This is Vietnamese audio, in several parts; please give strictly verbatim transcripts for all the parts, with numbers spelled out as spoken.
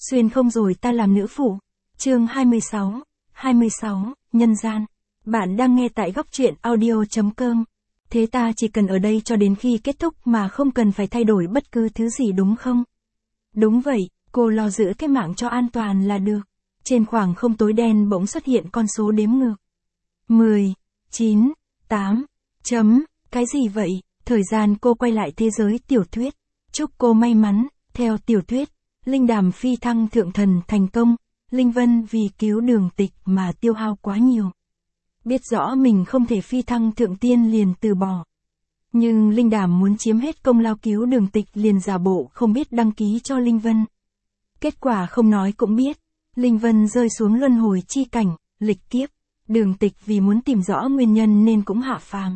Xuyên không rồi ta làm nữ phụ. Chương hai mươi sáu, hai mươi sáu, nhân gian. Bạn đang nghe tại góc truyện audio chấm com. Thế ta chỉ cần ở đây cho đến khi kết thúc mà không cần phải thay đổi bất cứ thứ gì đúng không? Đúng vậy, cô lo giữ cái mạng cho an toàn là được. Trên khoảng không tối đen bỗng xuất hiện con số đếm ngược. mười, chín, tám, chấm, cái gì vậy? Thời gian cô quay lại thế giới tiểu thuyết. Chúc cô may mắn, theo tiểu thuyết, Linh Đàm phi thăng thượng thần thành công, Linh Vân vì cứu Đường Tịch mà tiêu hao quá nhiều. Biết rõ mình không thể phi thăng thượng tiên liền từ bỏ. Nhưng Linh Đàm muốn chiếm hết công lao cứu Đường Tịch liền giả bộ không biết đăng ký cho Linh Vân. Kết quả không nói cũng biết, Linh Vân rơi xuống luân hồi chi cảnh, lịch kiếp, Đường Tịch vì muốn tìm rõ nguyên nhân nên cũng hạ phàm.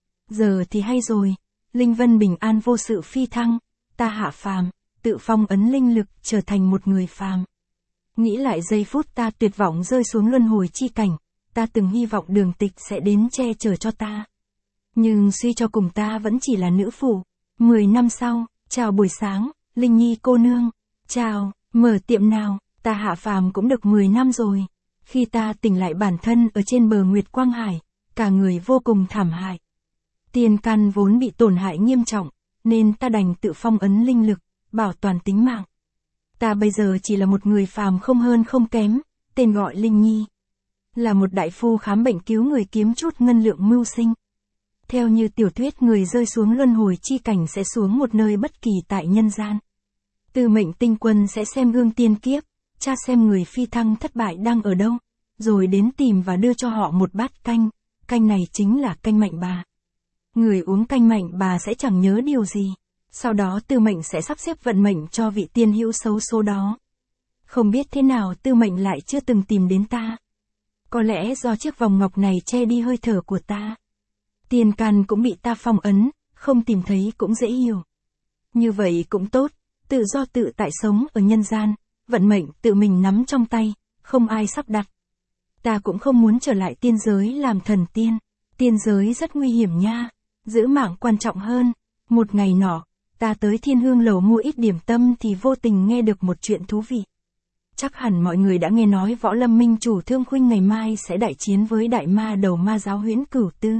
Giờ thì hay rồi, Linh Vân bình an vô sự phi thăng, ta hạ phàm, tự phong ấn linh lực trở thành một người phàm. Nghĩ lại giây phút ta tuyệt vọng rơi xuống luân hồi chi cảnh, ta từng hy vọng Đường Tịch sẽ đến che chở cho ta. Nhưng suy cho cùng ta vẫn chỉ là nữ phụ. Mười năm sau, chào buổi sáng, Linh Nhi cô nương. Chào, mở tiệm nào, ta hạ phàm cũng được mười năm rồi. Khi ta tỉnh lại bản thân ở trên bờ Nguyệt Quang Hải, cả người vô cùng thảm hại. Tiền căn vốn bị tổn hại nghiêm trọng, nên ta đành tự phong ấn linh lực, bảo toàn tính mạng. Ta bây giờ chỉ là một người phàm không hơn không kém, tên gọi Linh Nhi. Là một đại phu khám bệnh cứu người kiếm chút ngân lượng mưu sinh. Theo như tiểu thuyết người rơi xuống luân hồi chi cảnh sẽ xuống một nơi bất kỳ tại nhân gian. Tư mệnh tinh quân sẽ xem gương tiên kiếp, tra xem người phi thăng thất bại đang ở đâu, rồi đến tìm và đưa cho họ một bát canh, canh này chính là canh mạnh bà. Người uống canh mạnh bà sẽ chẳng nhớ điều gì, sau đó tư mệnh sẽ sắp xếp vận mệnh cho vị tiên hữu xấu số đó. Không biết thế nào tư mệnh lại chưa từng tìm đến ta. Có lẽ do chiếc vòng ngọc này che đi hơi thở của ta. Tiền căn cũng bị ta phong ấn, không tìm thấy cũng dễ hiểu. Như vậy cũng tốt, tự do tự tại sống ở nhân gian, vận mệnh tự mình nắm trong tay, không ai sắp đặt. Ta cũng không muốn trở lại tiên giới làm thần tiên. Tiên giới rất nguy hiểm nha, giữ mạng quan trọng hơn. Một ngày nọ, ta tới Thiên Hương Lầu mua ít điểm tâm thì vô tình nghe được một chuyện thú vị. Chắc hẳn mọi người đã nghe nói Võ Lâm Minh Chủ Thương Khuynh ngày mai sẽ đại chiến với đại ma đầu ma giáo Huyễn Cửu Tư.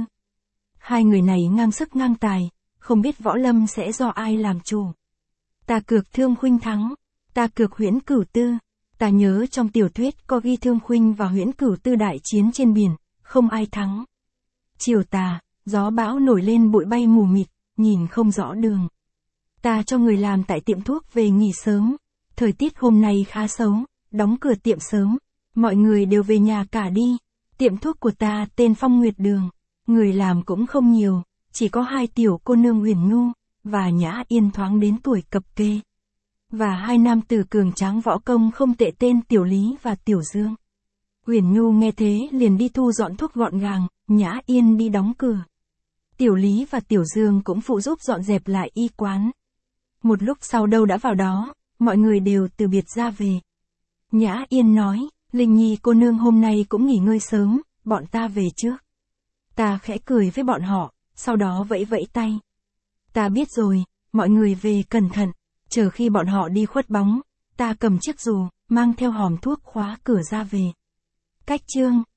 Hai người này ngang sức ngang tài, không biết Võ Lâm sẽ do ai làm chủ. Ta cược Thương Khuynh thắng, ta cược Huyễn Cửu Tư. Ta nhớ trong tiểu thuyết có ghi Thương Khuynh và Huyễn Cửu Tư đại chiến trên biển, không ai thắng. Chiều tà, gió bão nổi lên bụi bay mù mịt, nhìn không rõ đường. Ta cho người làm tại tiệm thuốc về nghỉ sớm. Thời tiết hôm nay khá xấu, đóng cửa tiệm sớm. Mọi người đều về nhà cả đi. Tiệm thuốc của ta tên Phong Nguyệt Đường. Người làm cũng không nhiều, chỉ có hai tiểu cô nương Huyền Nhu và Nhã Yên thoáng đến tuổi cập kê. Và hai nam tử cường tráng võ công không tệ tên Tiểu Lý và Tiểu Dương. Huyền Nhu nghe thế liền đi thu dọn thuốc gọn gàng, Nhã Yên đi đóng cửa. Tiểu Lý và Tiểu Dương cũng phụ giúp dọn dẹp lại y quán. Một lúc sau đâu đã vào đó, mọi người đều từ biệt ra về. Nhã Yên nói, Linh Nhi cô nương hôm nay cũng nghỉ ngơi sớm, bọn ta về trước. Ta khẽ cười với bọn họ, sau đó vẫy vẫy tay. Ta biết rồi, mọi người về cẩn thận. Chờ khi bọn họ đi khuất bóng, ta cầm chiếc dù, mang theo hòm thuốc khóa cửa ra về. Cách chương